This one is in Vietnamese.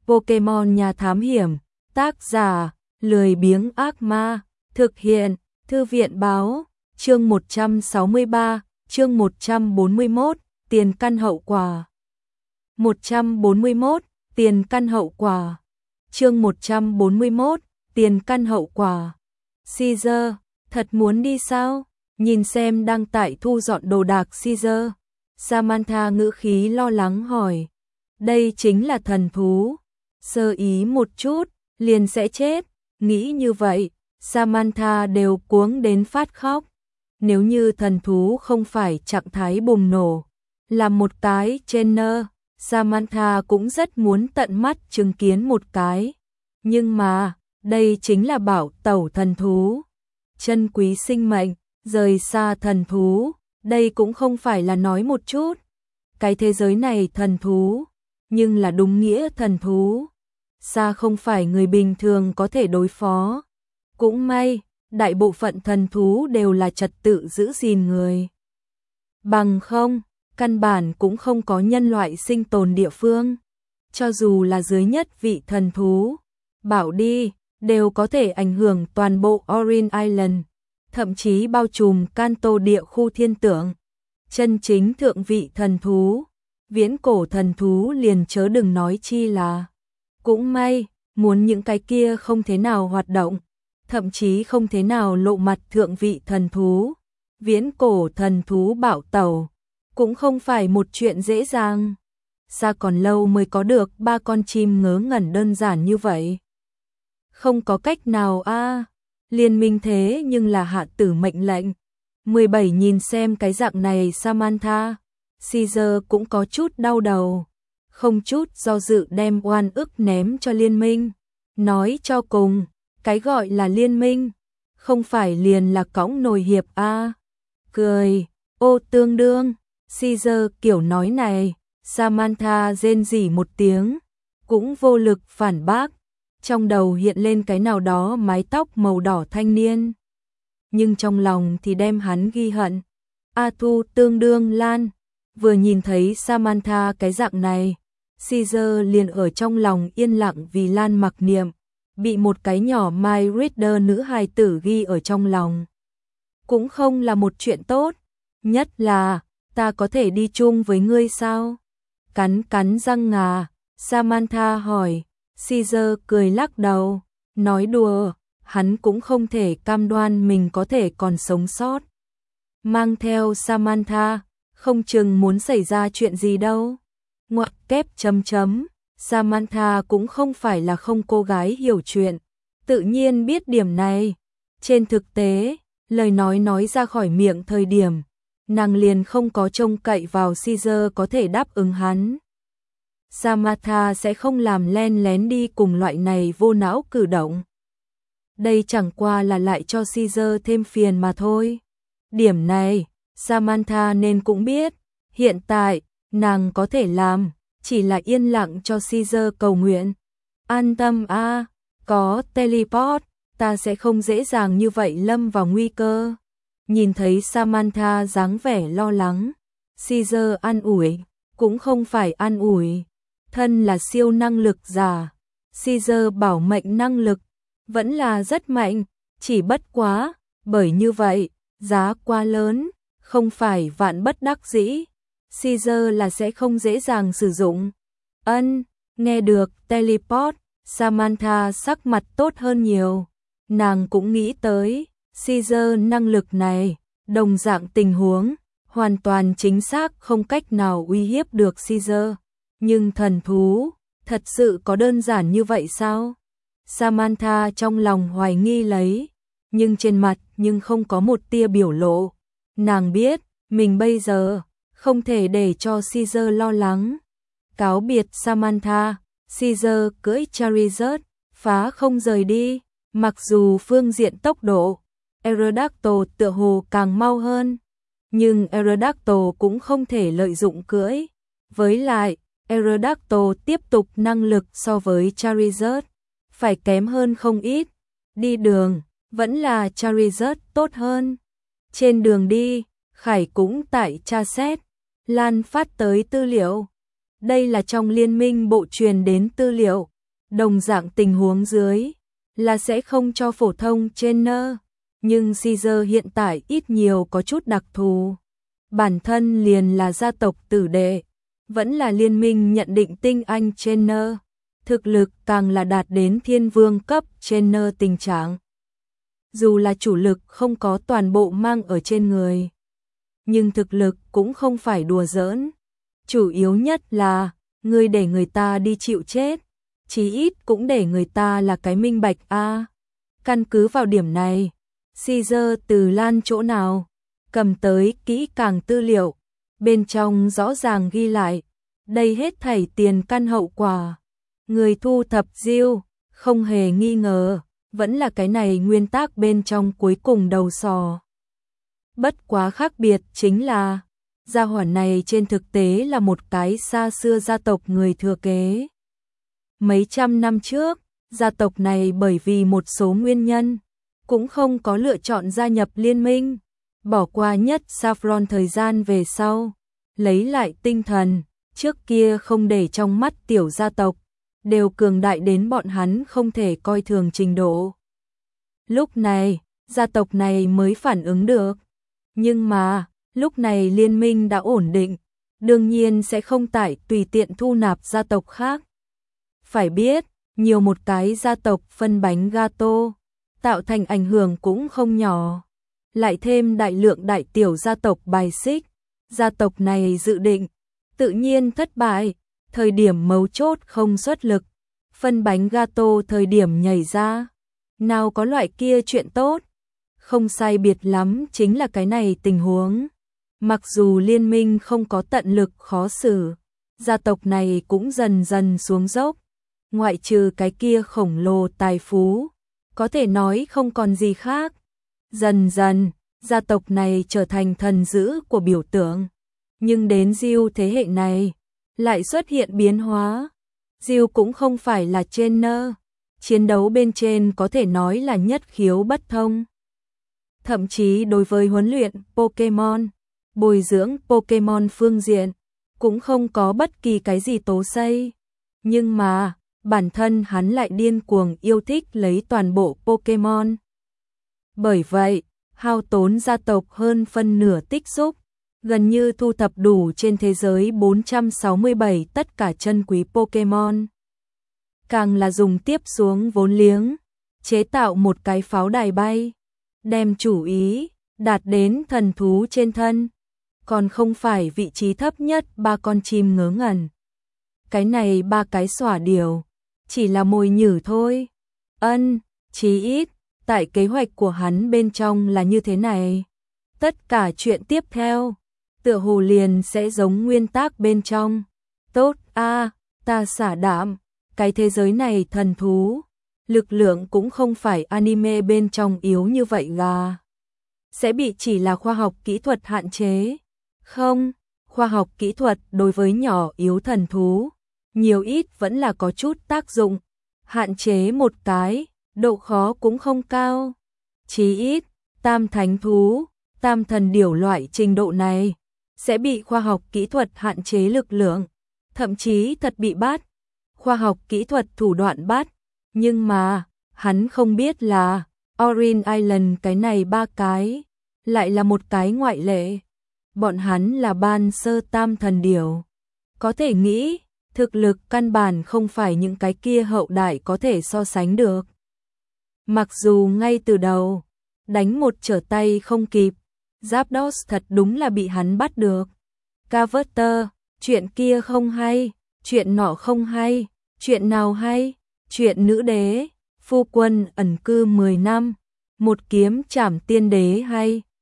Pokemon Nhà Thám Hiểm, tác giả, lười biếng ác ma, thực hiện, Thư viện báo, chương 163, chương 141, tiền căn hậu quả. 141, tiền căn hậu quả. Chương 141, tiền căn hậu quả. Caesar, thật muốn đi sao? Nhìn xem đang tại thu dọn đồ đạc Caesar. Samantha ngữ khí lo lắng hỏi. Đây chính là thần thú. Sơ ý một chút, liền sẽ chết. Nghĩ như vậy, Samantha đều cuống đến phát khóc. Nếu như thần thú không phải trạng thái bùng nổ, là một cái trainer, Samantha cũng rất muốn tận mắt chứng kiến một cái. Nhưng mà, đây chính là bảo tẩu thần thú. Chân quý sinh mệnh, rời xa thần thú, đây cũng không phải là nói một chút. Cái thế giới này thần thú, nhưng là đúng nghĩa thần thú. Xa không phải người bình thường có thể đối phó. Cũng may, đại bộ phận thần thú đều là trật tự giữ gìn người. Bằng không, căn bản cũng không có nhân loại sinh tồn địa phương. Cho dù là dưới nhất vị thần thú, bảo đi, đều có thể ảnh hưởng toàn bộ Orange Island, thậm chí bao trùm Kanto địa khu thiên tượng. Chân chính thượng vị thần thú, viễn cổ thần thú liền chớ đừng nói chi là. Cũng may, muốn những cái kia không thế nào hoạt động, thậm chí không thế nào lộ mặt thượng vị thần thú, viễn cổ thần thú bảo tẩu, cũng không phải một chuyện dễ dàng. Xa còn lâu mới có được 3 con chim ngớ ngẩn đơn giản như vậy. Không có cách nào a. Liên minh thế nhưng là hạ tử mệnh lệnh. 17 nhìn xem cái dạng này Samantha, Caesar cũng có chút đau đầu. Không chút do dự đem oan ức ném cho liên minh. Nói cho cùng, cái gọi là liên minh, không phải liền là cõng nồi hiệp a. Cười, ô tương đương, Caesar kiểu nói này, Samantha rên rỉ một tiếng, cũng vô lực phản bác. Trong đầu hiện lên cái nào đó mái tóc màu đỏ thanh niên. Nhưng trong lòng thì đem hắn ghi hận. A Thu tương đương Lan, vừa nhìn thấy Samantha cái dạng này, Caesar liền ở trong lòng yên lặng vì Lan mặc niệm, bị một cái nhỏ My Reader nữ hài tử ghi ở trong lòng. Cũng không là một chuyện tốt, nhất là, ta có thể đi chung với ngươi sao? Cắn cắn răng ngà, Samantha hỏi. Caesar cười lắc đầu, nói đùa, hắn cũng không thể cam đoan mình có thể còn sống sót. Mang theo Samantha, không chừng muốn xảy ra chuyện gì đâu. Ngoặc kép chấm chấm, Samantha cũng không phải là không cô gái hiểu chuyện, tự nhiên biết điểm này. Trên thực tế, lời nói ra khỏi miệng thời điểm, nàng liền không có trông cậy vào Caesar có thể đáp ứng hắn. Samantha sẽ không làm len lén đi cùng loại này vô não cử động. Đây chẳng qua là lại cho Caesar thêm phiền mà thôi. Điểm này, Samantha nên cũng biết, hiện tại, nàng có thể làm, chỉ là yên lặng cho Caesar cầu nguyện. An tâm a, có teleport, ta sẽ không dễ dàng như vậy lâm vào nguy cơ. Nhìn thấy Samantha dáng vẻ lo lắng, Caesar an ủi, cũng không phải an ủi. Thân là siêu năng lực giả, Caesar bảo mệnh năng lực, vẫn là rất mạnh, chỉ bất quá, bởi như vậy, giá quá lớn, không phải vạn bất đắc dĩ, Caesar là sẽ không dễ dàng sử dụng. Nghe được teleport, Samantha sắc mặt tốt hơn nhiều, nàng cũng nghĩ tới, Caesar năng lực này, đồng dạng tình huống, hoàn toàn chính xác không cách nào uy hiếp được Caesar. Nhưng thần thú, thật sự có đơn giản như vậy sao? Samantha trong lòng hoài nghi lấy, nhưng trên mặt nhưng không có một tia biểu lộ. Nàng biết, mình bây giờ, không thể để cho Caesar lo lắng. Cáo biệt Samantha, Caesar cưỡi Charizard, phá không rời đi, mặc dù phương diện tốc độ, Aerodactyl tựa hồ càng mau hơn. Nhưng Aerodactyl cũng không thể lợi dụng cưỡi. Với lại, Aerodactyl tiếp tục năng lực so với Charizard, phải kém hơn không ít. Đi đường, vẫn là Charizard tốt hơn. Trên đường đi, Khải cũng tại tra xét, Lan phát tới tư liệu. Đây là trong liên minh bộ truyền đến tư liệu, Đồng dạng tình huống dưới là sẽ không cho phổ thông trainer, nhưng Caesar hiện tại ít nhiều có chút đặc thù. Bản thân liền là gia tộc tử đệ, vẫn là liên minh nhận định tinh anh trainer, thực lực càng là đạt đến thiên vương cấp trainer tình trạng. Dù là chủ lực không có toàn bộ mang ở trên người, nhưng thực lực cũng không phải đùa giỡn. Chủ yếu nhất là, ngươi để người ta đi chịu chết, chí ít cũng để người ta là cái minh bạch a. Căn cứ vào điểm này, Caesar từ Lan chỗ nào cầm tới kỹ càng tư liệu, bên trong rõ ràng ghi lại, đây hết thảy tiền căn hậu quả. Người thu thập Jill, không hề nghi ngờ, vẫn là cái này nguyên tắc bên trong cuối cùng đầu sò. Bất quá khác biệt chính là, gia hỏa này trên thực tế là một cái xa xưa gia tộc người thừa kế. Mấy trăm năm trước, gia tộc này bởi vì một số nguyên nhân, cũng không có lựa chọn gia nhập liên minh, bỏ qua nhất Saffron thời gian về sau, lấy lại tinh thần, trước kia không để trong mắt tiểu gia tộc, đều cường đại đến bọn hắn không thể coi thường trình độ. Lúc này, gia tộc này mới phản ứng được, nhưng mà, lúc này liên minh đã ổn định, đương nhiên sẽ không tại tùy tiện thu nạp gia tộc khác. Phải biết, nhiều một cái gia tộc phân bánh gato, tạo thành ảnh hưởng cũng không nhỏ. Lại thêm đại lượng đại tiểu gia tộc bài xích, gia tộc này dự định, tự nhiên thất bại, thời điểm mấu chốt không xuất lực, phân bánh gato thời điểm nhảy ra. Nào có loại kia chuyện tốt, không sai biệt lắm chính là cái này tình huống. Mặc dù liên minh không có tận lực khó xử, gia tộc này cũng dần dần xuống dốc, ngoại trừ cái kia khổng lồ tài phú, có thể nói không còn gì khác. Dần dần, gia tộc này trở thành thần dữ của biểu tượng. Nhưng đến Jill thế hệ này, lại xuất hiện biến hóa. Jill cũng không phải là trainer, chiến đấu bên trên có thể nói là nhất khiếu bất thông. Thậm chí đối với huấn luyện Pokemon, bồi dưỡng Pokemon phương diện, cũng không có bất kỳ cái gì tố xây. Nhưng mà, bản thân hắn lại điên cuồng yêu thích lấy toàn bộ Pokemon. Bởi vậy, hao tốn gia tộc hơn phân nửa tích xúc, gần như thu thập đủ trên thế giới 467 tất cả chân quý Pokemon. Càng là dùng tiếp xuống vốn liếng, chế tạo một cái pháo đài bay, đem chủ ý đạt đến thần thú trên thân, còn không phải vị trí thấp nhất 3 con chim ngớ ngẩn. Cái này 3 cái xỏa điều, chỉ là mồi nhử thôi. Chí ít, tại kế hoạch của hắn bên trong là như thế này. Tất cả chuyện tiếp theo, tựa hồ liền sẽ giống nguyên tắc bên trong. Tốt a, ta xả đạm, cái thế giới này thần thú, lực lượng cũng không phải anime bên trong yếu như vậy gà. Sẽ bị chỉ là khoa học kỹ thuật hạn chế. Không, khoa học kỹ thuật đối với nhỏ yếu thần thú, nhiều ít vẫn là có chút tác dụng. Hạn chế một cái, độ khó cũng không cao. Chí ít, tam thánh thú, tam thần điểu loại trình độ này, sẽ bị khoa học kỹ thuật hạn chế lực lượng, thậm chí thật bị bắt. Khoa học kỹ thuật thủ đoạn bắt, nhưng mà, hắn không biết là, Orange Island cái này 3 cái, lại là một cái ngoại lệ. Bọn hắn là ban sơ tam thần điểu. Có thể nghĩ, thực lực căn bản không phải những cái kia hậu đại có thể so sánh được. Mặc dù ngay từ đầu, đánh một trở tay không kịp, Zapdos thật đúng là bị hắn bắt được. Carver, chuyện kia không hay, chuyện nọ không hay, chuyện nào hay, chuyện nữ đế, phu quân ẩn cư 10 năm, một kiếm trảm tiên đế hay.